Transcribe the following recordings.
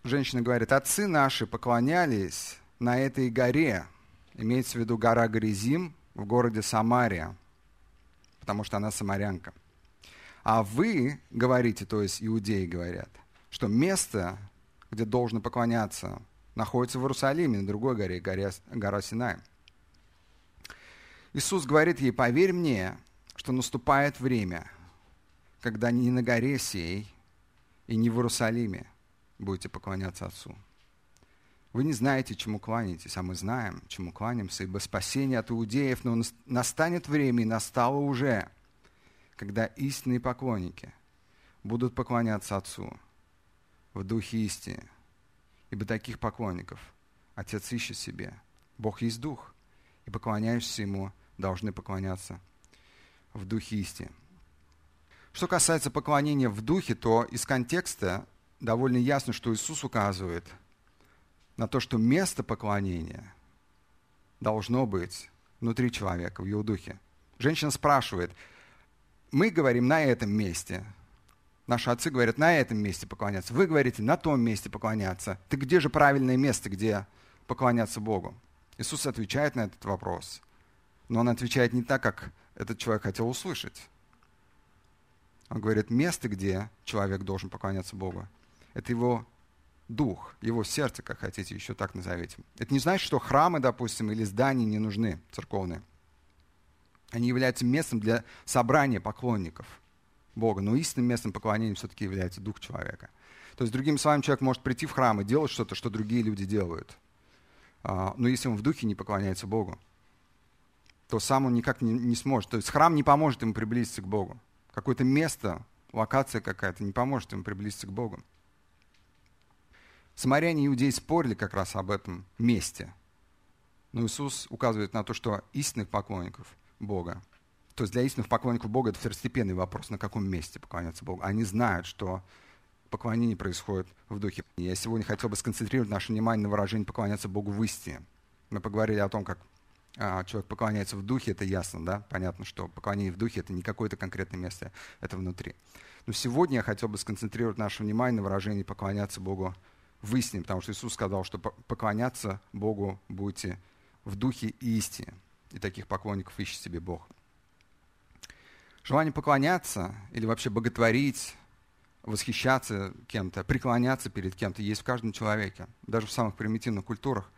женщина говорит: отцы наши поклонялись на этой горе, имеется в виду гора Горизим в городе Самария, потому что она самарянка. А вы говорите, то есть иудеи говорят, что место, где должно поклоняться, находится в Иерусалиме, на другой горе, гора Синай. Иисус говорит ей: поверь мне, что наступает время, когда ни на горе сей и не в Иерусалиме будете поклоняться Отцу. Вы не знаете, чему кланяетесь, а мы знаем, чему кланяемся, ибо спасение от иудеев, но настанет время, и настало уже, когда истинные поклонники будут поклоняться Отцу в духе истины. Ибо таких поклонников Отец ищет себе. Бог есть Дух, и поклоняющиеся Ему должны поклоняться в духе истины. Что касается поклонения в духе, то из контекста довольно ясно, что Иисус указывает на то, что место поклонения должно быть внутри человека, в его духе. Женщина спрашивает: мы говорим на этом месте. Наши отцы говорят, на этом месте поклоняться. Вы говорите, на том месте поклоняться. Так где же правильное место, где поклоняться Богу? Иисус отвечает на этот вопрос. Но Он отвечает не так, как этот человек хотел услышать. Он говорит, место, где человек должен поклоняться Богу, это его дух, его сердце, как хотите, еще так назовите. Это не значит, что храмы, допустим, или здания не нужны, церковные. Они являются местом для собрания поклонников Бога. Но истинным местом поклонения все-таки является дух человека. То есть, другими словами, человек может прийти в храм и делать что-то, что другие люди делают. Но если он в духе не поклоняется Богу, то сам он никак не сможет. То есть храм не поможет ему приблизиться к Богу. Какое-то место, локация какая-то не поможет ему приблизиться к Богу. Самаряне и иудеи спорили как раз об этом месте. Но Иисус указывает на то, что истинных поклонников Бога, то есть для истинных поклонников Бога это второстепенный вопрос, на каком месте поклоняться Богу. Они знают, что поклонение происходит в духе. Я сегодня хотел бы сконцентрировать наше внимание на выражении «поклоняться Богу в истине». Мы поговорили о том, как человек поклоняется в духе, это ясно, да? Понятно, что поклонение в духе — это не какое-то конкретное место, это внутри. Но сегодня я хотел бы сконцентрировать наше внимание на выражении «поклоняться Богу в истине», потому что Иисус сказал, что поклоняться Богу будете в духе и истине. И таких поклонников ищет себе Бог. Желание поклоняться или вообще боготворить, восхищаться кем-то, преклоняться перед кем-то есть в каждом человеке, даже в самых примитивных культурах.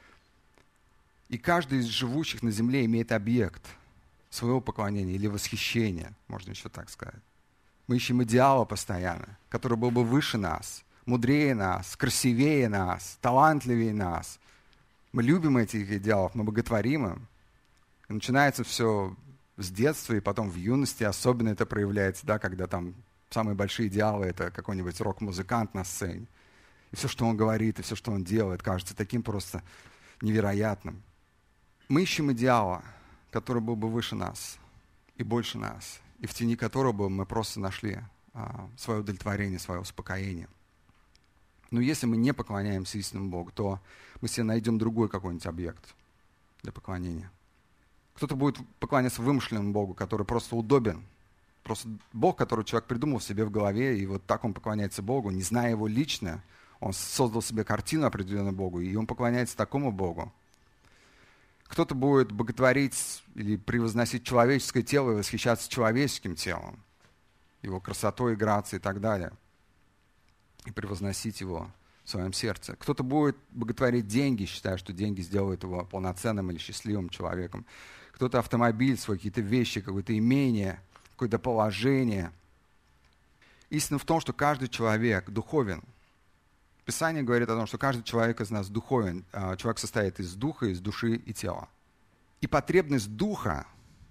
И каждый из живущих на земле имеет объект своего поклонения или восхищения, можно еще так сказать. Мы ищем идеала постоянно, который был бы выше нас, мудрее нас, красивее нас, талантливее нас. Мы любим этих идеалов, мы боготворим им. И начинается все с детства, и потом в юности особенно это проявляется, да, когда там самые большие идеалы — это какой-нибудь рок-музыкант на сцене. И все, что он говорит, и все, что он делает, кажется таким просто невероятным. Мы ищем идеала, который был бы выше нас и больше нас, и в тени которого бы мы просто нашли свое удовлетворение, свое успокоение. Но если мы не поклоняемся истинному Богу, то мы себе найдем другой какой-нибудь объект для поклонения. Кто-то будет поклоняться вымышленному Богу, который просто удобен. Просто Бог, который человек придумал себе в голове, и вот так он поклоняется Богу, не зная его лично. Он создал себе картину определенную Богу, и он поклоняется такому Богу. Кто-то будет боготворить или превозносить человеческое тело и восхищаться человеческим телом, его красотой, грацией и так далее, и превозносить его в своем сердце. Кто-то будет боготворить деньги, считая, что деньги сделают его полноценным или счастливым человеком. Кто-то автомобиль свой, какие-то вещи, какое-то имение, какое-то положение. Истина в том, что каждый человек духовен. Писание говорит о том, что каждый человек из нас духовен. Человек состоит из духа, из души и тела. И потребность духа,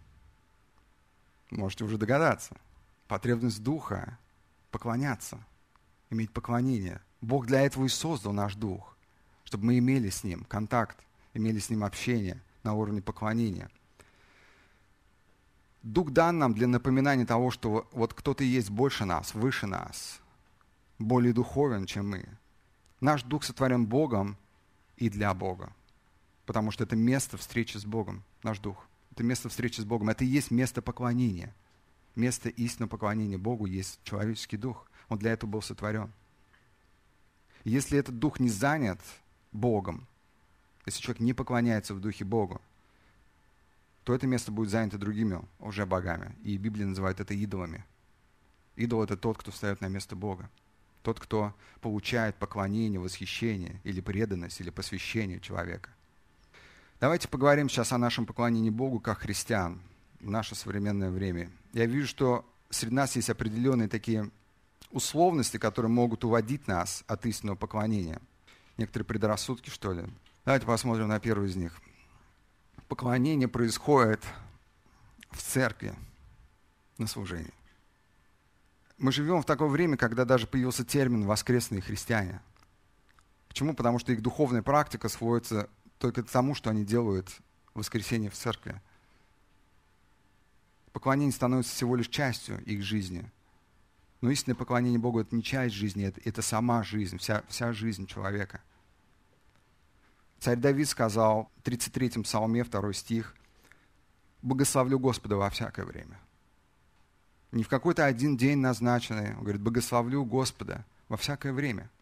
можете уже догадаться, потребность духа — поклоняться, иметь поклонение. Бог для этого и создал наш дух, чтобы мы имели с Ним контакт, имели с Ним общение на уровне поклонения. Дух дан нам для напоминания того, что вот кто-то есть больше нас, выше нас, более духовен, чем мы. Наш дух сотворен Богом и для Бога, потому что это место встречи с Богом, наш дух. Это место встречи с Богом, это и есть место поклонения. Место истинного поклонения Богу есть человеческий дух. Он для этого был сотворен. Если этот дух не занят Богом, если человек не поклоняется в духе Богу, то это место будет занято другими лжебогами. И Библия называет это идолами. Идол — это тот, кто встает на место Бога. Тот, кто получает поклонение, восхищение, или преданность, или посвящение человека. Давайте поговорим сейчас о нашем поклонении Богу как христиан в наше современное время. Я вижу, что среди нас есть определенные такие условности, которые могут уводить нас от истинного поклонения. Некоторые предрассудки, что ли. Давайте посмотрим на первый из них. Поклонение происходит в церкви на служении. Мы живем в такое время, когда даже появился термин «воскресные христиане». Почему? Потому что их духовная практика сводится только к тому, что они делают в воскресенье в церкви. Поклонение становится всего лишь частью их жизни. Но истинное поклонение Богу — это не часть жизни, это сама жизнь, вся жизнь человека. Царь Давид сказал в 33-м псалме, 2 стих: «Богословлю Господа во всякое время». Не в какой-то один день назначенный. Он говорит: «Богословлю Господа во всякое время».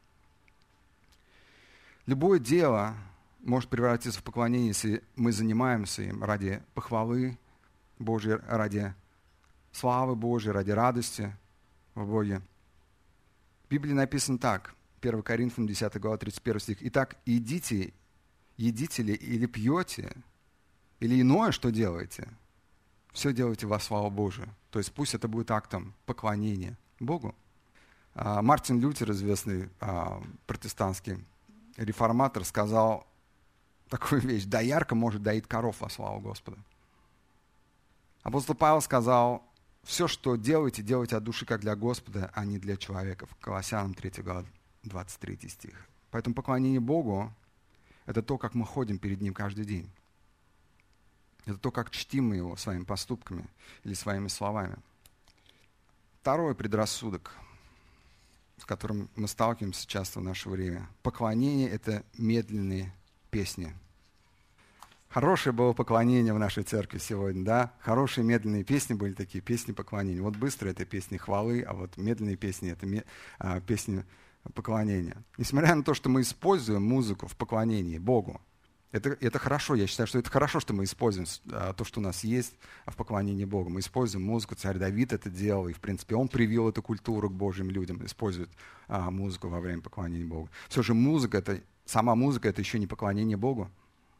Любое дело может превратиться в поклонение, если мы занимаемся им ради похвалы Божьей, ради славы Божьей, ради радости в Боге. В Библии написано так, 1 Коринфянам 10 глава, 31 стих: «Итак, едите ли или пьете, или иное, что делаете, все делайте во славу Божию». То есть пусть это будет актом поклонения Богу. Мартин Лютер, известный протестантский реформатор, сказал такую вещь: «Доярка может доить коров во славу Господа». Апостол Павел сказал: «Все, что делаете, делайте от души, как для Господа, а не для человека». В Колоссянам 3 глава, 23 стих. Поэтому поклонение Богу — это то, как мы ходим перед Ним каждый день. Это то, как чтим мы Его своими поступками или своими словами. Второй предрассудок, с которым мы сталкиваемся часто в наше время. Поклонение — это медленные песни. Хорошее было поклонение в нашей церкви сегодня, да? Хорошие медленные песни были такие, песни поклонения. Вот быстро — это песни хвалы, а вот медленные песни — это песни поклонения. Несмотря на то, что мы используем музыку в поклонении Богу, это хорошо, я считаю, что это хорошо, что мы используем то, что у нас есть в поклонении Богу. Мы используем музыку, царь Давид это делал, и, в принципе, он привил эту культуру к Божьим людям, использует музыку во время поклонения Богу. Все же сама музыка — это еще не поклонение Богу.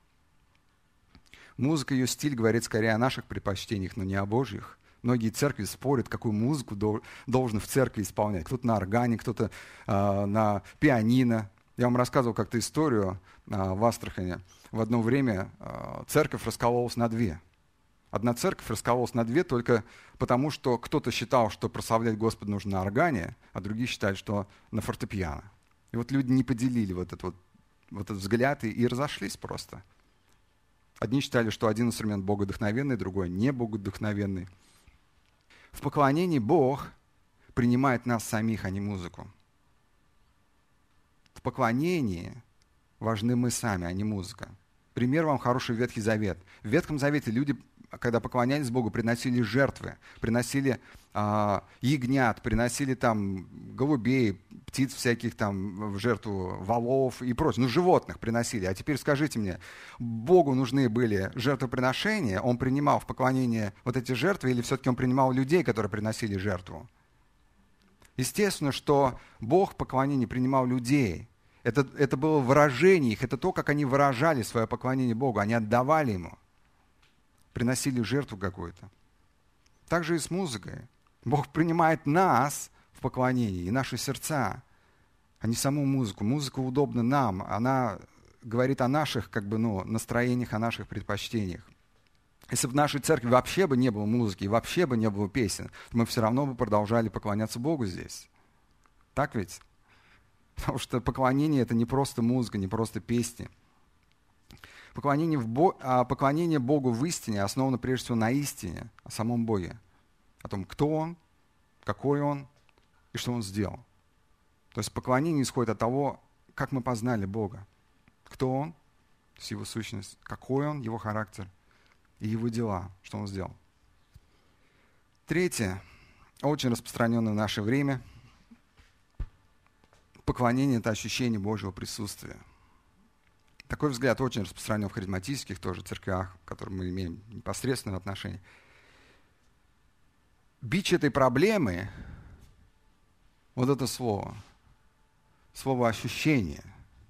Музыка, ее стиль говорит скорее о наших предпочтениях, но не о Божьих. Многие церкви спорят, какую музыку должен в церкви исполнять. Кто-то на органе, кто-то на пианино. Я вам рассказывал как-то историю в Астрахани. В одно время церковь раскололась на две. Одна церковь раскололась на две только потому, что кто-то считал, что прославлять Господа нужно на органе, а другие считали, что на фортепиано. И вот люди не поделили вот этот взгляд и разошлись просто. Одни считали, что один инструмент богодухновенный, другой не богодухновенный. В поклонении Бог принимает нас самих, а не музыку. В поклонении важны мы сами, а не музыка. Пример вам хороший Ветхий Завет. В Ветхом Завете люди, когда поклонялись Богу, приносили жертвы, приносили ягнят, приносили там голубей, птиц всяких там в жертву, волов и прочее. Животных приносили. А теперь скажите мне, Богу нужны были жертвоприношения, Он принимал в поклонение вот эти жертвы, или все-таки Он принимал людей, которые приносили жертву? Естественно, что Бог в поклонении принимал людей. Это было выражение их, это то, как они выражали свое поклонение Богу. Они отдавали Ему, приносили жертву какую-то. Так же и с музыкой. Бог принимает нас в поклонении и наши сердца, а не саму музыку. Музыка удобна нам, она говорит о наших настроениях, о наших предпочтениях. Если бы в нашей церкви вообще бы не было музыки, вообще бы не было песен, то мы все равно бы продолжали поклоняться Богу здесь. Так ведь? Потому что поклонение — это не просто музыка, не просто песни. Поклонение Богу в истине основано прежде всего на истине, о самом Боге. О том, кто Он, какой Он и что Он сделал. То есть поклонение исходит от того, как мы познали Бога. Кто Он, то есть Его сущность, какой Он, Его характер и Его дела, что Он сделал. Третье, очень распространенное в наше время — поклонение — это ощущение Божьего присутствия. Такой взгляд очень распространен в харизматических тоже церквях, к которым мы имеем непосредственное отношение. Бич этой проблемы — вот это слово ощущение.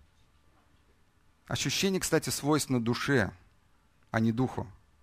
Ощущение, кстати, свойственно душе, а не духу.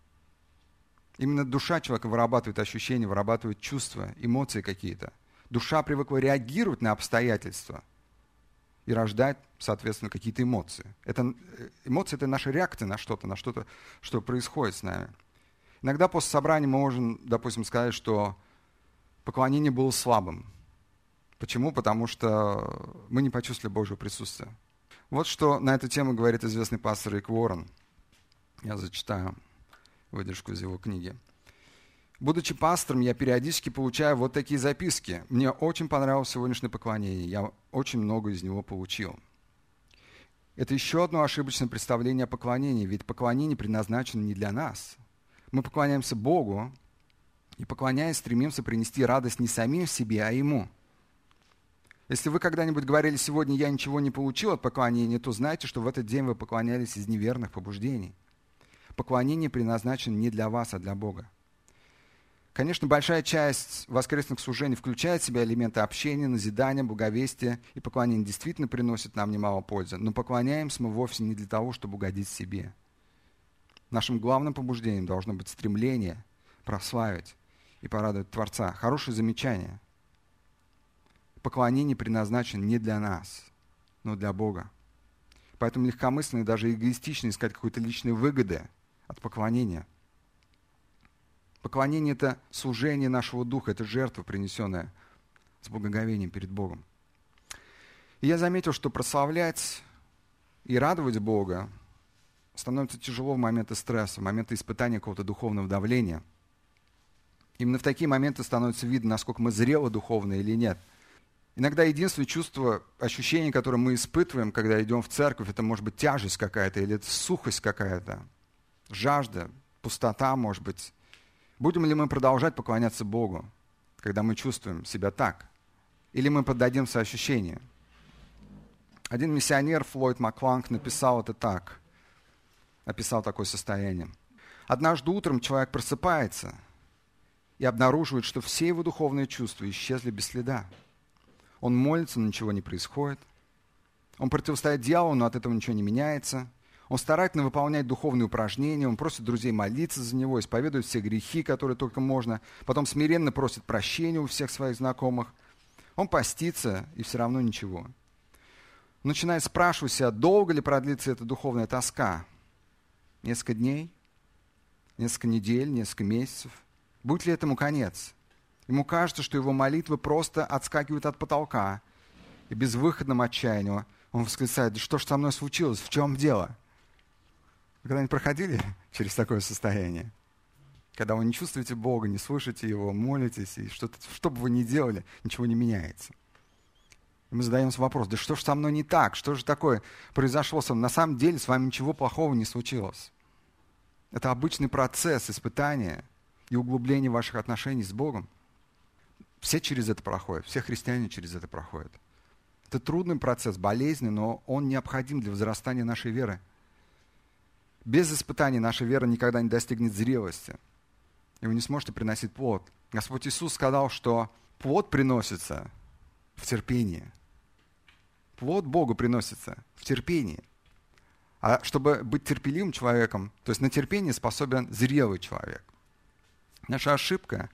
Именно душа человека вырабатывает ощущения, вырабатывает чувства, эмоции какие-то. Душа привыкла реагировать на обстоятельства и рождать, соответственно, какие-то эмоции. Эмоции — это наша реакция на что-то, что происходит с нами. Иногда после собрания мы можем, допустим, сказать, что поклонение было слабым. Почему? Потому что мы не почувствовали Божьего присутствия. Вот что на эту тему говорит известный пастор Рик Уоррен. Я зачитаю выдержку из его книги. «Будучи пастором, я периодически получаю вот такие записки. Мне очень понравилось сегодняшнее поклонение. Я очень много из него получил». Это еще одно ошибочное представление о поклонении, ведь поклонение предназначено не для нас. Мы поклоняемся Богу, и, поклоняясь, стремимся принести радость не самим себе, а Ему. Если вы когда-нибудь говорили: «Сегодня я ничего не получил от поклонения», то знайте, что в этот день вы поклонялись из неверных побуждений. Поклонение предназначено не для вас, а для Бога. Конечно, большая часть воскресных служений включает в себя элементы общения, назидания, благовестия, и поклонение действительно приносит нам немало пользы. Но поклоняемся мы вовсе не для того, чтобы угодить себе. Нашим главным побуждением должно быть стремление прославить и порадовать Творца. Хорошее замечание. Поклонение предназначено не для нас, но для Бога. Поэтому легкомысленно и даже эгоистично искать какой-то личной выгоды от поклонения. Поклонение — это служение нашего духа, это жертва, принесенная с благоговением перед Богом. И я заметил, что прославлять и радовать Бога становится тяжело в моменты стресса, в моменты испытания какого-то духовного давления. Именно в такие моменты становится видно, насколько мы зрелы духовно или нет. Иногда единственное чувство, ощущение, которое мы испытываем, когда идем в церковь, это может быть тяжесть какая-то, или это сухость какая-то, жажда, пустота, может быть. Будем ли мы продолжать поклоняться Богу, когда мы чувствуем себя так? Или мы поддадимся ощущению? Один миссионер, Флойд Макланг, написал это так, описал такое состояние. Однажды утром человек просыпается и обнаруживает, что все его духовные чувства исчезли без следа. Он молится, но ничего не происходит. Он противостоит дьяволу, но от этого ничего не меняется. Он старательно выполняет духовные упражнения, он просит друзей молиться за него, исповедует все грехи, которые только можно, потом смиренно просит прощения у всех своих знакомых. Он постится, и все равно ничего. Начинает спрашивать себя, долго ли продлится эта духовная тоска. Несколько дней, несколько недель, несколько месяцев. Будет ли этому конец? Ему кажется, что его молитвы просто отскакивают от потолка. И в безвыходном отчаянии он восклицает: «Да что ж со мной случилось? В чем дело?» Вы когда-нибудь проходили через такое состояние? Когда вы не чувствуете Бога, не слышите Его, молитесь, и что бы вы ни делали, ничего не меняется. И мы задаемся вопрос: да что ж со мной не так? Что же такое произошло со мной? На самом деле с вами ничего плохого не случилось. Это обычный процесс испытания и углубления ваших отношений с Богом. Все через это проходят, все христиане через это проходят. Это трудный процесс, болезненный, но он необходим для возрастания нашей веры. Без испытаний наша вера никогда не достигнет зрелости, и вы не сможете приносить плод. Господь Иисус сказал, что плод приносится в терпении. Плод Богу приносится в терпении. А чтобы быть терпеливым человеком, то есть на терпение способен зрелый человек. Наша ошибка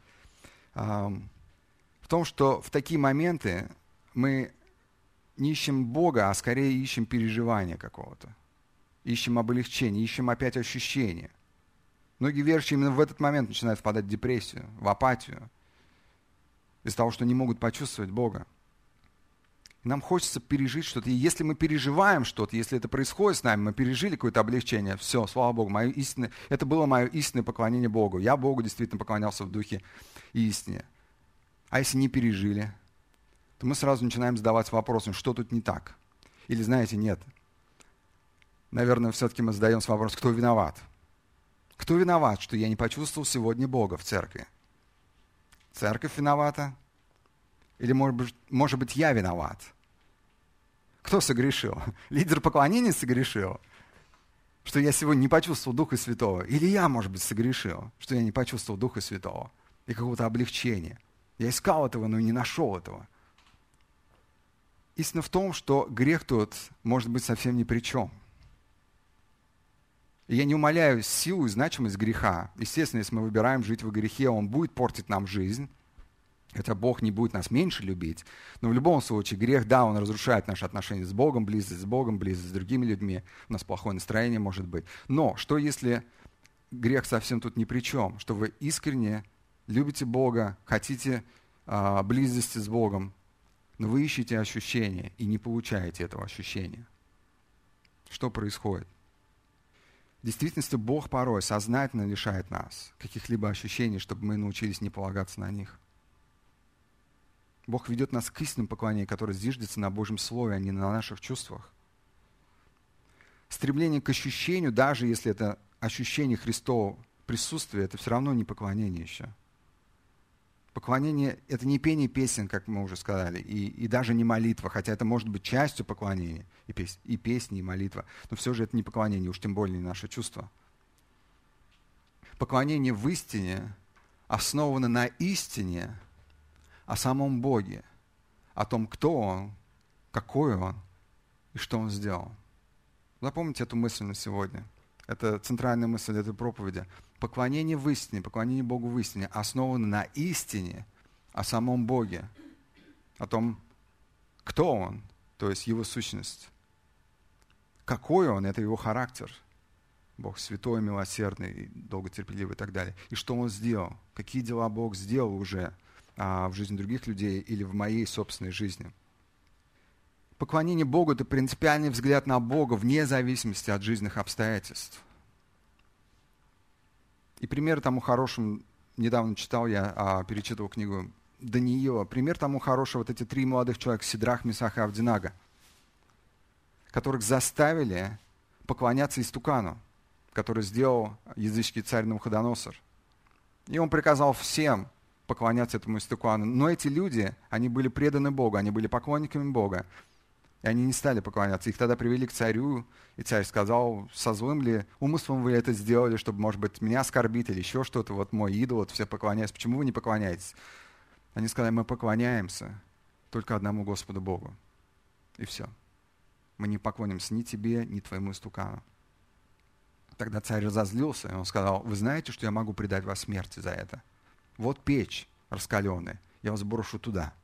в том, что в такие моменты мы не ищем Бога, а скорее ищем переживания какого-то. Ищем облегчение, ищем опять ощущения. Многие верующие именно в этот момент начинают впадать в депрессию, в апатию, из-за того, что не могут почувствовать Бога. И нам хочется пережить что-то. И если мы переживаем что-то, если это происходит с нами, мы пережили какое-то облегчение, все, слава Богу, это было мое истинное поклонение Богу. Я Богу действительно поклонялся в духе и истине. А если не пережили, то мы сразу начинаем задаваться вопросом, что тут не так. Или, знаете, нет. Наверное, все-таки мы задаемся вопрос, кто виноват? Кто виноват, что я не почувствовал сегодня Бога в церкви? Церковь виновата? Или, может быть, я виноват? Кто согрешил? Лидер поклонения согрешил? Что я сегодня не почувствовал Духа Святого? Или я, может быть, согрешил, что я не почувствовал Духа Святого и какого-то облегчения? Я искал этого, но не нашел этого. Истина в том, что грех тут может быть совсем ни при чем. И я не умаляю силу и значимость греха. Естественно, если мы выбираем жить во грехе, он будет портить нам жизнь. Хотя Бог не будет нас меньше любить. Но в любом случае грех, да, он разрушает наши отношения с Богом, близость с другими людьми. У нас плохое настроение может быть. Но что если грех совсем тут ни при чем? Что вы искренне любите Бога, хотите близости с Богом, но вы ищете ощущения и не получаете этого ощущения. Что происходит? В действительности Бог порой сознательно лишает нас каких-либо ощущений, чтобы мы научились не полагаться на них. Бог ведет нас к истинному поклонению, которое зиждется на Божьем Слове, а не на наших чувствах. Стремление к ощущению, даже если это ощущение Христового присутствия, это все равно не поклонение еще. Поклонение — это не пение песен, как мы уже сказали, и даже не молитва, хотя это может быть частью поклонения, и песни, и молитва, но все же это не поклонение, уж тем более не наше чувство. Поклонение в истине основано на истине о самом Боге, о том, кто Он, какой Он и что Он сделал. Запомните эту мысль на сегодня. Это центральная мысль этой проповеди. Поклонение в истине, поклонение Богу в истине основано на истине о самом Боге, о том, кто Он, то есть Его сущность. Какой Он — это Его характер. Бог святой, милосердный, долготерпеливый и так далее. И что Он сделал, какие дела Бог сделал уже в жизни других людей или в моей собственной жизни. Поклонение Богу — это принципиальный взгляд на Бога вне зависимости от жизненных обстоятельств. И пример тому хорошему, недавно читал я, перечитывал книгу Даниила, пример тому хорошего, вот эти 3 молодых человека, Сидрах, Месах и Авдинага, которых заставили поклоняться истукану, который сделал языческий царь Навуходоносор. И он приказал всем поклоняться этому истукану. Но эти люди, они были преданы Богу, они были поклонниками Бога. И они не стали поклоняться. Их тогда привели к царю, и царь сказал: со злым ли умыслом вы это сделали, чтобы, может быть, меня оскорбить или еще что-то, вот мой идол, вот все поклоняются. Почему вы не поклоняетесь? Они сказали: мы поклоняемся только одному Господу Богу. И все. Мы не поклонимся ни тебе, ни твоему истукану. Тогда царь разозлился, и он сказал: вы знаете, что я могу предать вас смерти за это? Вот печь раскаленная, я вас брошу туда.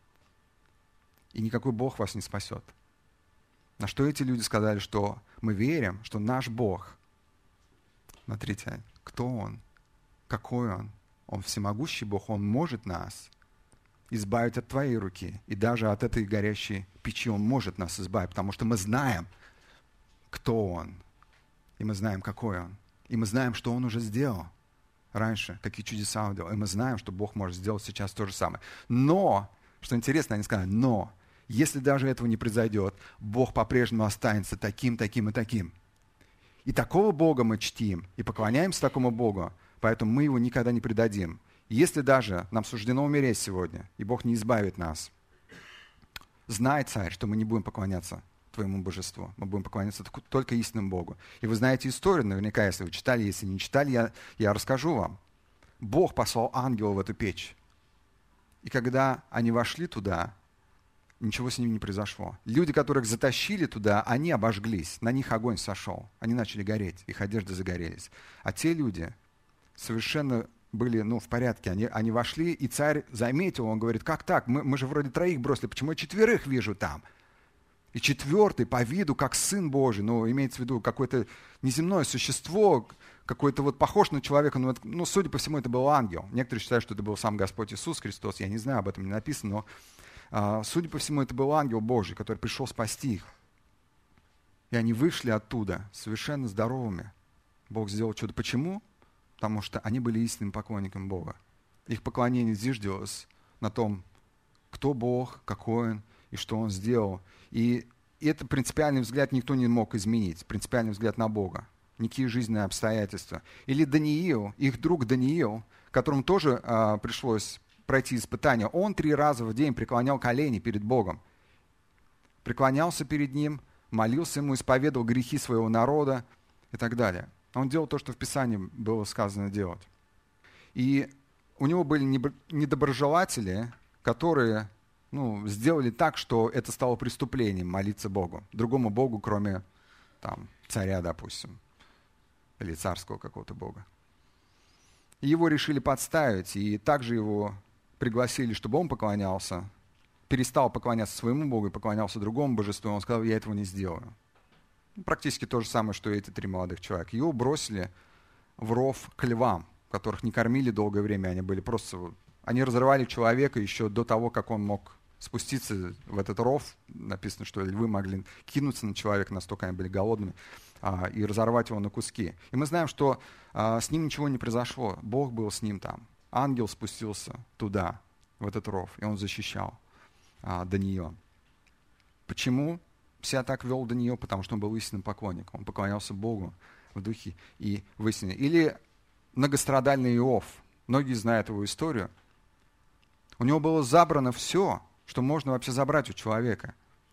И никакой Бог вас не спасет. На что эти люди сказали, что мы верим, что наш Бог, смотрите, кто Он, какой Он, Он всемогущий Бог, Он может нас избавить от твоей руки, и даже от этой горящей печи Он может нас избавить, потому что мы знаем, кто Он, и мы знаем, какой Он, и мы знаем, что Он уже сделал раньше, какие чудеса Он делал, и мы знаем, что Бог может сделать сейчас то же самое. Но, что интересно, они сказали: но если даже этого не произойдет, Бог по-прежнему останется таким, таким и таким. И такого Бога мы чтим, и поклоняемся такому Богу, поэтому мы Его никогда не предадим. И если даже нам суждено умереть сегодня, и Бог не избавит нас, знай, царь, что мы не будем поклоняться твоему божеству, мы будем поклоняться только истинному Богу. И вы знаете историю наверняка, если вы читали, если не читали, я расскажу вам. Бог послал ангела в эту печь. И когда они вошли туда, ничего с ними не произошло. Люди, которых затащили туда, они обожглись, на них огонь сошел. Они начали гореть, их одежды загорелись. А те люди совершенно были в порядке. Они вошли, и царь заметил, он говорит: как так? Мы же вроде 3 бросили, почему я 4 вижу там? И 4 по виду, как Сын Божий, имеется в виду какое-то неземное существо, какой-то вот похож на человека, но судя по всему, это был ангел. Некоторые считают, что это был сам Господь Иисус Христос, я не знаю, об этом не написано, но судя по всему, это был ангел Божий, который пришел спасти их. И они вышли оттуда совершенно здоровыми. Бог сделал чудо. Почему? Потому что они были истинным поклонником Бога. Их поклонение зиждилось на том, кто Бог, какой Он и что Он сделал. И этот принципиальный взгляд никто не мог изменить. Принципиальный взгляд на Бога. Никакие жизненные обстоятельства. Или Даниил, их друг Даниил, которому тоже пришлось пройти испытания, он 3 раза в день преклонял колени перед Богом. преклонялся перед ним, молился ему, исповедовал грехи своего народа и так далее. Он делал то, что в Писании было сказано делать. И у него были недоброжелатели, которые сделали так, что это стало преступлением молиться Богу. Другому Богу, кроме царя, допустим, или царского какого-то Бога. И его решили подставить, и также его пригласили, чтобы он поклонялся, перестал поклоняться своему Богу и поклонялся другому божеству, и он сказал: я этого не сделаю. Практически то же самое, что и эти 3 молодых человека. Его бросили в ров к львам, которых не кормили долгое время, они были просто... Они разрывали человека еще до того, как он мог спуститься в этот ров. Написано, что львы могли кинуться на человека, настолько они были голодными, и разорвать его на куски. И мы знаем, что с ним ничего не произошло. Бог был с ним там. Ангел спустился туда, в этот ров, и он защищал Даниила. Почему себя так вел Даниил? Потому что он был истинным поклонником. Он поклонялся Богу в духе и в истине. Или многострадальный Иов. Многие знают его историю. У него было забрано все, что можно вообще забрать у человека.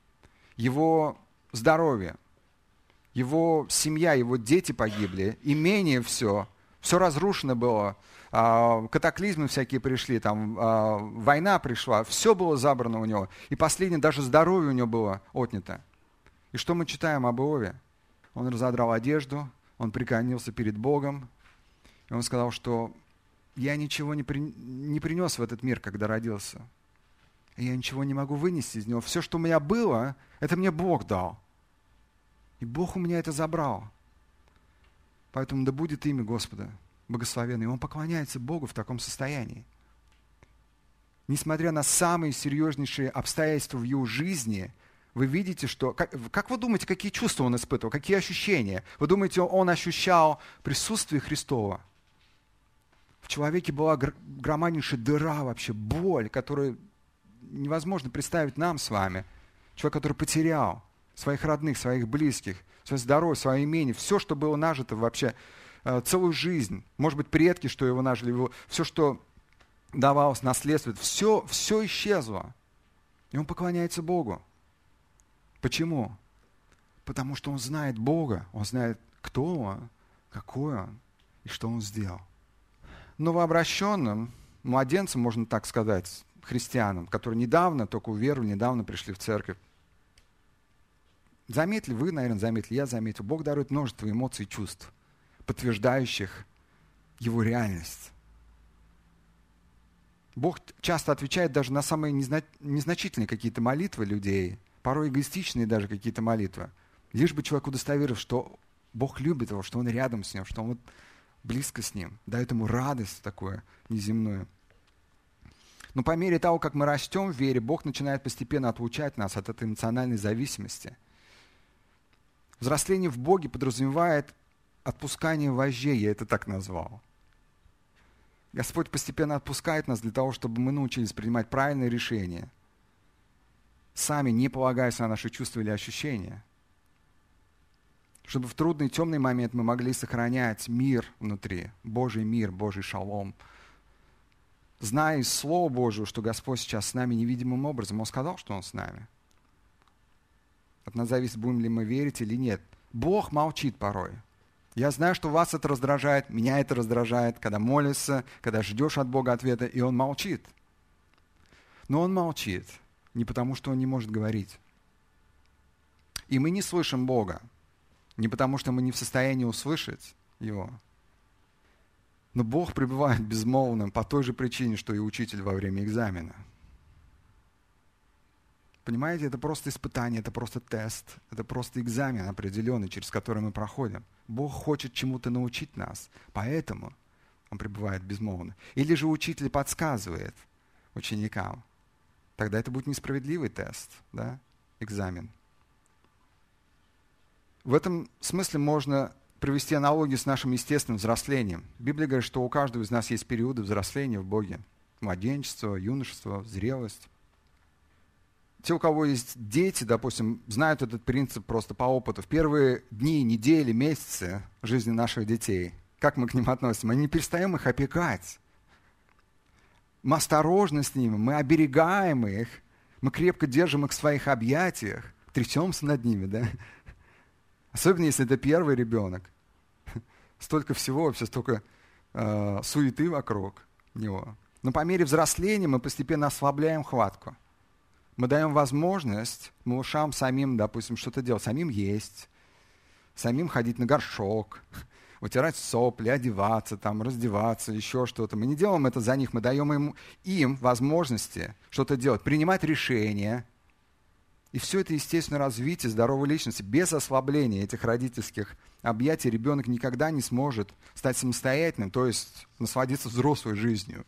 Его здоровье, его семья, его дети погибли, имение все разрушено было, катаклизмы всякие пришли, война пришла, все было забрано у него. И последнее, даже здоровье у него было отнято. И что мы читаем об Иове? Он разодрал одежду, он преклонился перед Богом, и он сказал, что я ничего не принес в этот мир, когда родился. И я ничего не могу вынести из него. Все, что у меня было, это мне Бог дал. И Бог у меня это забрал. Поэтому да будет имя Господа благословенное. И он поклоняется Богу в таком состоянии. Несмотря на самые серьезнейшие обстоятельства в его жизни, вы видите, что... Как вы думаете, какие чувства он испытывал, какие ощущения? Вы думаете, он ощущал присутствие Христова? В человеке была громаднейшая дыра вообще, боль, которую невозможно представить нам с вами. Человек, который потерял своих родных, своих близких, свое здоровье, свое имение, все, что было нажито вообще, целую жизнь, может быть, предки, что его нажили, все, что давалось наследство, все исчезло. И он поклоняется Богу. Почему? Потому что он знает Бога, он знает, кто он, какой он и что он сделал. Новообращенным, младенцам, можно так сказать, христианам, которые недавно только уверовали, недавно пришли в церковь. Заметили, вы, наверное, заметили, я заметил, Бог дарует множество эмоций и чувств, подтверждающих Его реальность. Бог часто отвечает даже на самые незначительные какие-то молитвы людей, порой эгоистичные даже какие-то молитвы, лишь бы человек удостоверил, что Бог любит его, что он рядом с ним, что он близко с ним, дает ему радость такую неземную. Но по мере того, как мы растем в вере, Бог начинает постепенно отлучать нас от этой эмоциональной зависимости. Взросление в Боге подразумевает отпускание вожжей, я это так назвал. Господь постепенно отпускает нас для того, чтобы мы научились принимать правильные решения, сами не полагаясь на наши чувства или ощущения. Чтобы в трудный, темный момент мы могли сохранять мир внутри, Божий мир, Божий шалом. Зная из Слова Божьего, что Господь сейчас с нами невидимым образом, Он сказал, что Он с нами. От нас зависит, будем ли мы верить или нет. Бог молчит порой. Я знаю, что вас это раздражает, меня это раздражает, когда молишься, когда ждешь от Бога ответа, и Он молчит. Но Он молчит не потому, что Он не может говорить. И мы не слышим Бога. Не потому, что мы не в состоянии услышать Его. Но Бог пребывает безмолвным по той же причине, что и учитель во время экзамена. Понимаете, это просто испытание, это просто тест, это просто экзамен определенный, через который мы проходим. Бог хочет чему-то научить нас, поэтому Он пребывает безмолвно. Или же учитель подсказывает ученикам. Тогда это будет несправедливый тест, да? Экзамен. В этом смысле можно привести аналогию с нашим естественным взрослением. Библия говорит, что у каждого из нас есть периоды взросления в Боге. Младенчество, юношество, зрелость. Те, у кого есть дети, допустим, знают этот принцип просто по опыту. В первые дни, недели, месяцы жизни наших детей, как мы к ним относимся? Мы не перестаем их опекать. Мы осторожны с ними, мы оберегаем их, мы крепко держим их в своих объятиях. трясемся над ними, да? Особенно, если это первый ребенок. Столько всего, вообще столько суеты вокруг него. Но по мере взросления мы постепенно ослабляем хватку. Мы даем возможность малышам самим, допустим, что-то делать, самим есть, самим ходить на горшок, утирать сопли, одеваться, там, раздеваться, еще что-то. Мы не делаем это за них, мы даем им возможности что-то делать, принимать решения. И все это, естественно, развитие здоровой личности. Без ослабления этих родительских объятий ребенок никогда не сможет стать самостоятельным, то есть насладиться взрослой жизнью.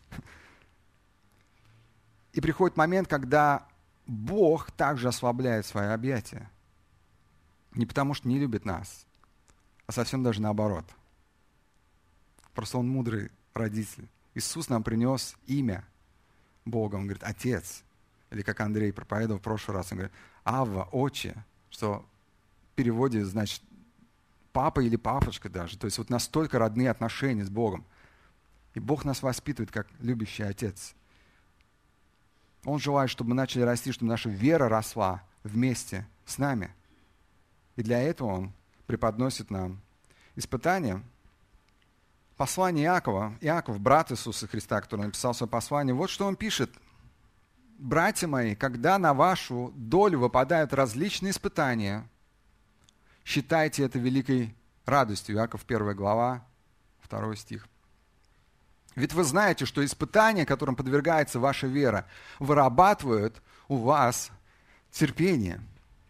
И приходит момент, когда Бог также ослабляет свои объятия. Не потому, что не любит нас, а совсем даже наоборот. Просто Он мудрый родитель. Иисус нам принес имя Бога. Он говорит, Отец. Или как Андрей проповедовал в прошлый раз, он говорит, Авва, Отче, что в переводе значит папа или папочка даже. То есть вот настолько родные отношения с Богом. И Бог нас воспитывает как любящий Отец. Он желает, чтобы мы начали расти, чтобы наша вера росла вместе с нами. И для этого Он преподносит нам испытания. Послание Иакова. Иаков, брат Иисуса Христа, который написал свое послание, вот что он пишет. «Братья мои, когда на вашу долю выпадают различные испытания, считайте это великой радостью». Иаков 1 глава, 2 стих. «Ведь вы знаете, что испытания, которым подвергается ваша вера, вырабатывают у вас терпение».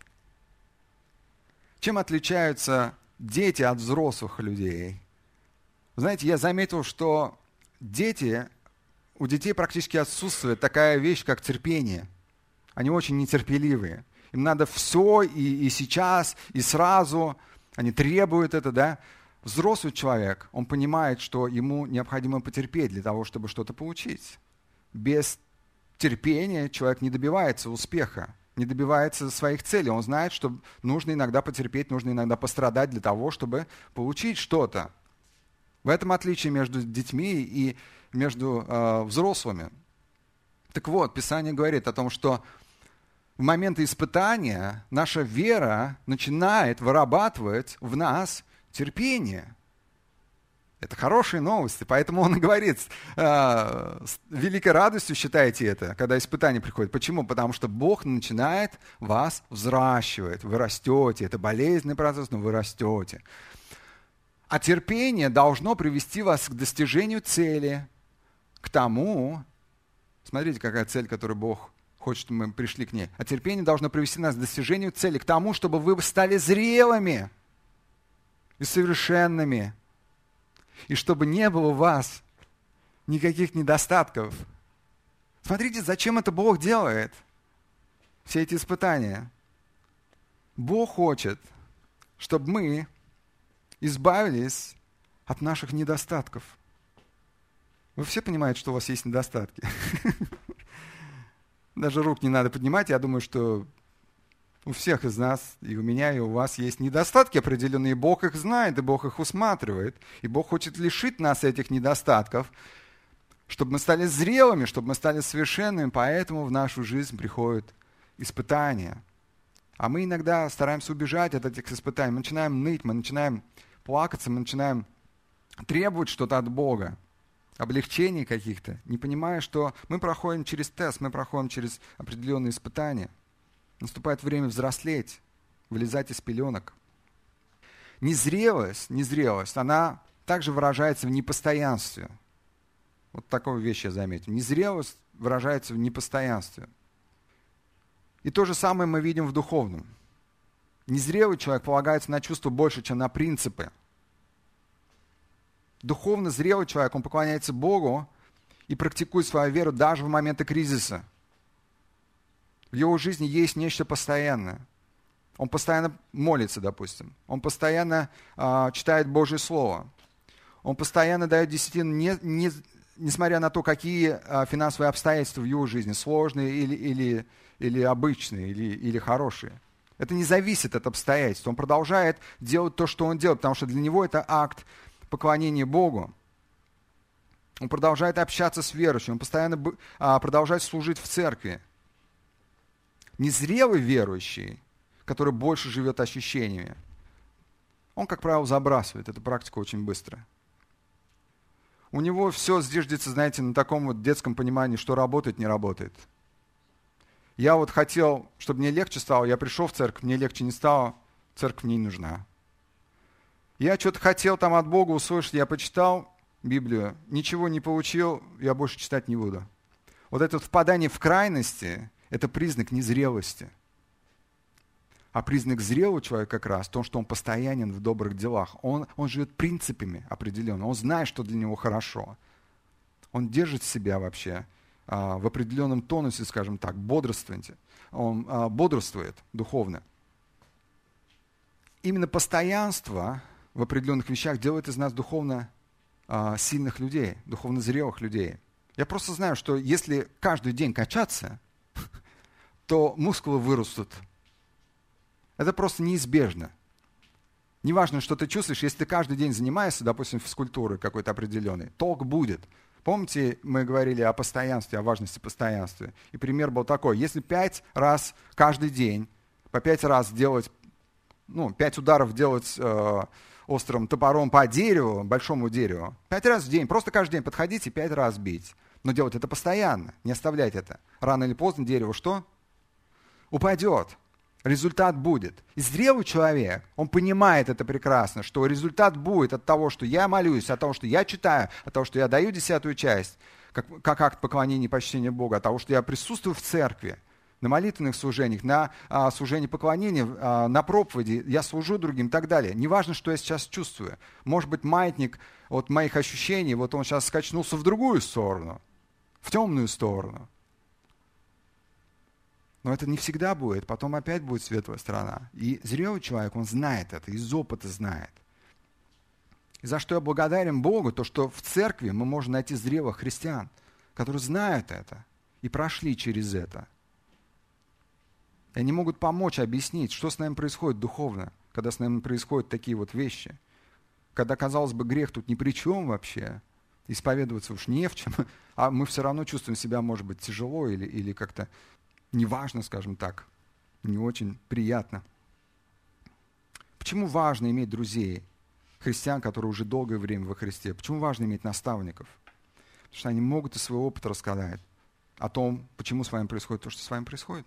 Чем отличаются дети от взрослых людей? Знаете, я заметил, что у детей практически отсутствует такая вещь, как терпение. Они очень нетерпеливые. Им надо все и сейчас, и сразу. Они требуют это, да. Взрослый человек, он понимает, что ему необходимо потерпеть для того, чтобы что-то получить. Без терпения человек не добивается успеха, не добивается своих целей. Он знает, что нужно иногда потерпеть, нужно иногда пострадать для того, чтобы получить что-то. В этом отличие между детьми и между взрослыми. Так вот, Писание говорит о том, что в моменты испытания наша вера начинает вырабатывать в нас терпение. Это хорошие новости, поэтому он и говорит, с великой радостью считайте это, когда испытание приходит. Почему? Потому что Бог начинает вас взращивать, вы растете. Это болезненный процесс, но вы растете. А терпение должно привести вас к достижению цели, к тому, смотрите, какая цель, которую Бог хочет, чтобы мы пришли к ней. А терпение должно привести нас к достижению цели, к тому, чтобы вы стали зрелыми и совершенными, и чтобы не было у вас никаких недостатков. Смотрите, зачем это Бог делает, все эти испытания. Бог хочет, чтобы мы избавились от наших недостатков. Вы все понимаете, что у вас есть недостатки? Даже рук не надо поднимать. Я думаю, что у всех из нас, и у меня, и у вас есть недостатки определенные. Бог их знает, и Бог их усматривает. И Бог хочет лишить нас этих недостатков, чтобы мы стали зрелыми, чтобы мы стали совершенными. Поэтому в нашу жизнь приходят испытания. А мы иногда стараемся убежать от этих испытаний. Мы начинаем ныть, мы начинаем плакаться, мы начинаем требовать что-то от Бога. Облегчений каких-то, не понимая, что мы проходим через тест, мы проходим через определенные испытания. Наступает время взрослеть, вылезать из пеленок. Незрелость, она также выражается в непостоянстве. Вот такую вещь я заметил. Незрелость выражается в непостоянстве. И то же самое мы видим в духовном. Незрелый человек полагается на чувства больше, чем на принципы. Духовно зрелый человек, он поклоняется Богу и практикует свою веру даже в моменты кризиса. В его жизни есть нечто постоянное. Он постоянно молится, допустим. Он постоянно читает Божье Слово. Он постоянно дает десятину, несмотря на то, какие финансовые обстоятельства в его жизни, сложные или обычные, или хорошие. Это не зависит от обстоятельств. Он продолжает делать то, что он делает, потому что для него это акт поклонения Богу. Он продолжает общаться с верующим, он постоянно продолжает служить в церкви. Незрелый верующий, который больше живет ощущениями. Он, как правило, забрасывает эту практику очень быстро. У него все зиждется, знаете, на таком вот детском понимании, что работает, не работает. Я вот хотел, чтобы мне легче стало, я пришел в церковь, мне легче не стало, церковь мне не нужна. Я что-то хотел там от Бога услышать, я почитал Библию, ничего не получил, я больше читать не буду. Вот это вот впадание в крайности – это признак незрелости. А признак зрелого человека как раз в том, что он постоянен в добрых делах. Он живет принципами определенно, он знает, что для него хорошо. Он держит себя вообще в определенном тонусе, скажем так, он бодрствует духовно. Именно постоянство в определенных вещах делает из нас духовно сильных людей, духовно зрелых людей. Я просто знаю, что если каждый день качаться, то мускулы вырастут. Это просто неизбежно. Неважно, что ты чувствуешь, если ты каждый день занимаешься, допустим, физкультурой какой-то определенной, толк будет. Помните, мы говорили о постоянстве, о важности постоянства. И пример был такой. Если 5 раз каждый день, по 5 раз делать, 5 ударов делать острым топором по дереву, большому дереву, 5 раз в день, просто каждый день подходить и 5 раз бить. Но делать это постоянно, не оставлять это. Рано или поздно дерево что? Упадет. Результат будет. И зрелый человек, он понимает это прекрасно, что результат будет от того, что я молюсь, от того, что я читаю, от того, что я даю 10-ю часть, как акт поклонения и почтения Бога, от того, что я присутствую в церкви, на молитвенных служениях, на служении поклонения, на проповеди, я служу другим и так далее. Неважно, что я сейчас чувствую. Может быть, маятник от моих ощущений, вот он сейчас скачнулся в другую сторону, в темную сторону. Но это не всегда будет, потом опять будет светлая сторона. И зрелый человек, он знает это, из опыта знает. И за что я благодарен Богу, то что в церкви мы можем найти зрелых христиан, которые знают это и прошли через это. И они могут помочь объяснить, что с нами происходит духовно, когда с нами происходят такие вот вещи. Когда, казалось бы, грех тут ни при чем вообще, исповедоваться уж не в чем, а мы все равно чувствуем себя, может быть, тяжело или как-то неважно, скажем так, не очень приятно. Почему важно иметь друзей, христиан, которые уже долгое время во Христе? Почему важно иметь наставников? Потому что они могут из своего опыта рассказать о том, почему с вами происходит то, что с вами происходит.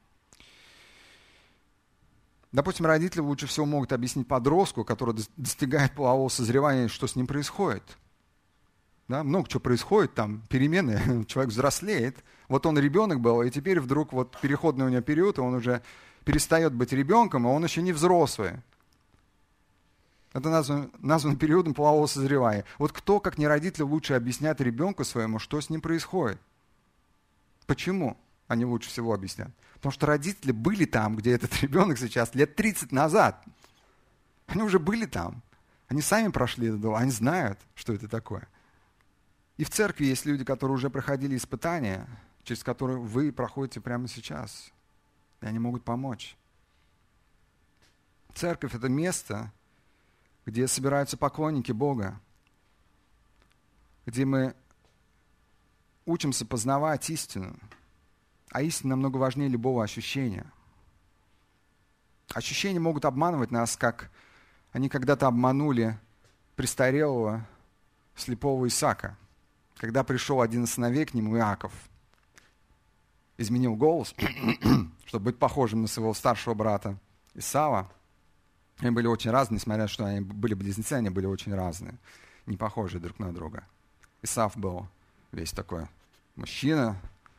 Допустим, родители лучше всего могут объяснить подростку, который достигает полового созревания, что с ним происходит. Да, много чего происходит, там перемены, человек взрослеет. Вот он ребенок был, и теперь вдруг вот переходный у него период, и он уже перестает быть ребенком, а он еще не взрослый. Это названо периодом полового созревания. Вот кто, как не родители, лучше объяснят ребенку своему, что с ним происходит? Почему они лучше всего объяснят? Потому что родители были там, где этот ребенок сейчас, лет 30 назад. Они уже были там. Они сами прошли это, они знают, что это такое. И в церкви есть люди, которые уже проходили испытания, через которые вы проходите прямо сейчас. И они могут помочь. Церковь – это место, где собираются поклонники Бога, где мы учимся познавать истину. А истина намного важнее любого ощущения. Ощущения могут обманывать нас, как они когда-то обманули престарелого слепого Исаака. Когда пришел один из сыновей к нему, Иаков, изменил голос, чтобы быть похожим на своего старшего брата Исава. Они были очень разные, несмотря на то, что они были близнецы, они были очень разные, не похожие друг на друга. Исав был весь такой мужчина,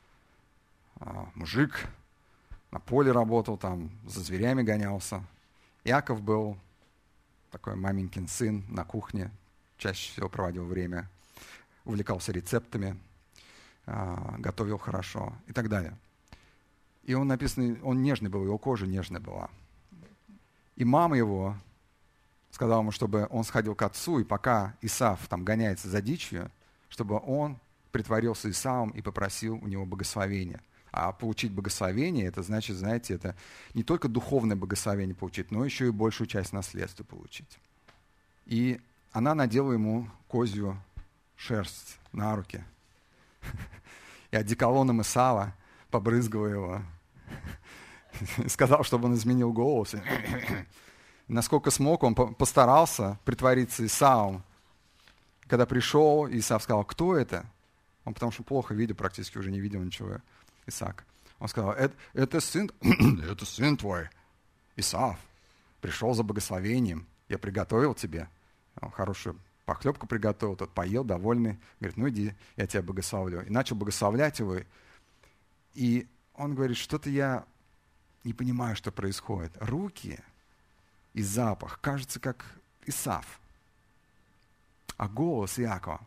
мужик, на поле работал, там за зверями гонялся. Иаков был такой маменькин сын, на кухне чаще всего проводил время, увлекался рецептами, готовил хорошо и так далее. И он написано, он нежный был, его кожа нежная была. И мама его сказала ему, чтобы он сходил к отцу, и пока Исав там гоняется за дичью, чтобы он притворился Исавом и попросил у него благословения. А получить благословение, это значит, знаете, это не только духовное благословение получить, но еще и большую часть наследства получить. И она надела ему козью шерсть на руки. И одеколоном Исава побрызгала его. Сказал, чтобы он изменил голос. Насколько смог, он постарался притвориться Исавом. Когда пришел, Исав сказал: кто это? Он потому что плохо видел, практически уже не видел ничего, Исаак. Он сказал: это сын, это сын твой, Исав. Пришел за благословением, я приготовил тебе. Он хорошую похлебку приготовил, тот поел, довольный. Говорит: ну иди, я тебя благословлю. И начал благословлять его. И он говорит: что-то я не понимаю, что происходит. Руки и запах кажется как Исав, а голос Иакова.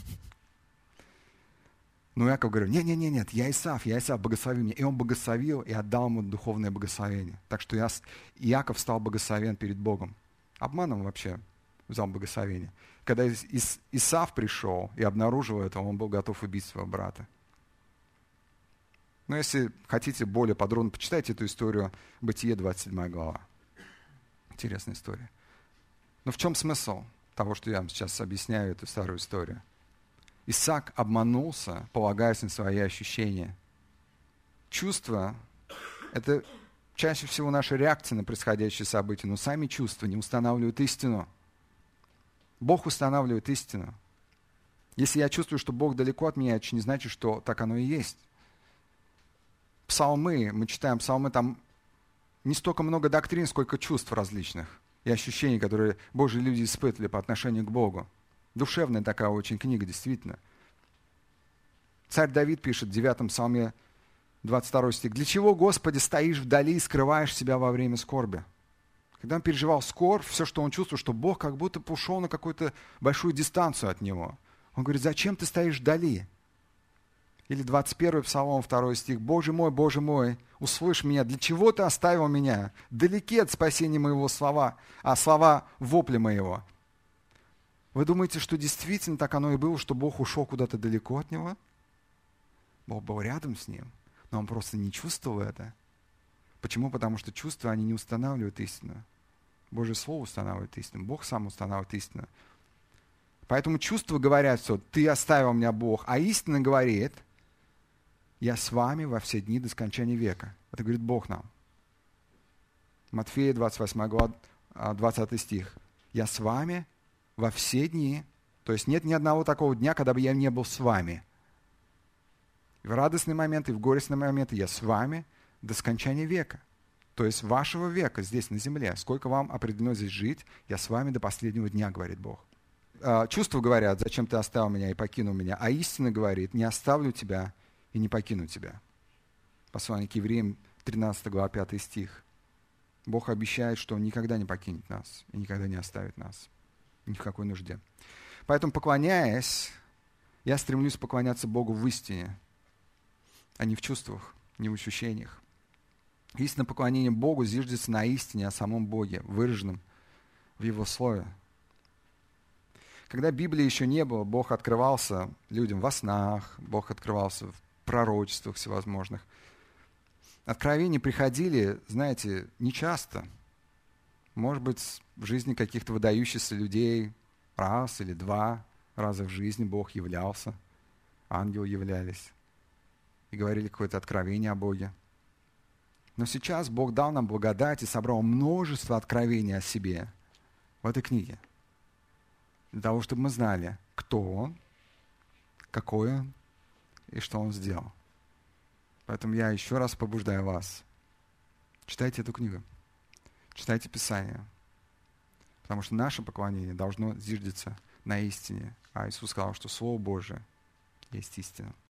Но Иаков говорит: нет, я Исав, благослови меня. И он благословил и отдал ему духовное благословение. Так что Иаков стал благословен перед Богом. Обманом вообще взял благословение. Когда Исав пришел и обнаружил это, он был готов убить своего брата. Но если хотите более подробно, почитайте эту историю, Бытие, 27 глава. Интересная история. Но в чем смысл того, что я вам сейчас объясняю эту старую историю? Исаак обманулся, полагаясь на свои ощущения. Чувства — это чаще всего наша реакция на происходящие события, но сами чувства не устанавливают истину. Бог устанавливает истину. Если я чувствую, что Бог далеко от меня, это не значит, что так оно и есть. Псалмы, мы читаем псалмы, там не столько много доктрин, сколько чувств различных и ощущений, которые Божьи люди испытывали по отношению к Богу. Душевная такая очень книга, действительно. Царь Давид пишет в 9 псалме, 22 стих: «Для чего, Господи, стоишь вдали и скрываешь себя во время скорби?» Когда он переживал скорбь, все, что он чувствовал, что Бог как будто ушел на какую-то большую дистанцию от него. Он говорит: «Зачем ты стоишь вдали?» Или 21 псалом, 2 стих: Боже мой, услышь меня, для чего ты оставил меня? Далеки от спасения моего слова вопля моего». Вы думаете, что действительно так оно и было, что Бог ушел куда-то далеко от него? Бог был рядом с ним, но он просто не чувствовал это. Почему? Потому что чувства, они не устанавливают истину. Божье Слово устанавливает истину, Бог сам устанавливает истину. Поэтому чувства говорят, что «ты оставил меня, Бог», а истина говорит: «Я с вами во все дни до скончания века». Это говорит Бог нам. Матфея, 28 глава, 20 стих. «Я с вами во все дни». То есть нет ни одного такого дня, когда бы я не был с вами. И в радостные моменты, и в горестные моменты я с вами до скончания века. То есть вашего века здесь, на земле. Сколько вам определено здесь жить, я с вами до последнего дня, говорит Бог. Чувства говорят: «Зачем ты оставил меня и покинул меня?» А истина говорит: «Не оставлю тебя и не покину тебя». Послание к Евреям, 13 глава, 5 стих. Бог обещает, что Он никогда не покинет нас и никогда не оставит нас. Ни в какой нужде. Поэтому, поклоняясь, я стремлюсь поклоняться Богу в истине, а не в чувствах, не в ощущениях. Истинное поклонение Богу зиждется на истине о самом Боге, выраженном в Его Слове. Когда Библии еще не было, Бог открывался людям во снах, Бог открывался в пророчествах всевозможных. Откровения приходили, знаете, нечасто. Может быть, в жизни каких-то выдающихся людей раз или два раза в жизни Бог являлся, ангелы являлись и говорили какое-то откровение о Боге. Но сейчас Бог дал нам благодать и собрал множество откровений о себе в этой книге. Для того, чтобы мы знали, кто Он, какой Он и что Он сделал. Поэтому я еще раз побуждаю вас: читайте эту книгу, читайте Писание, потому что наше поклонение должно зиждиться на истине. А Иисус сказал, что Слово Божие есть истина.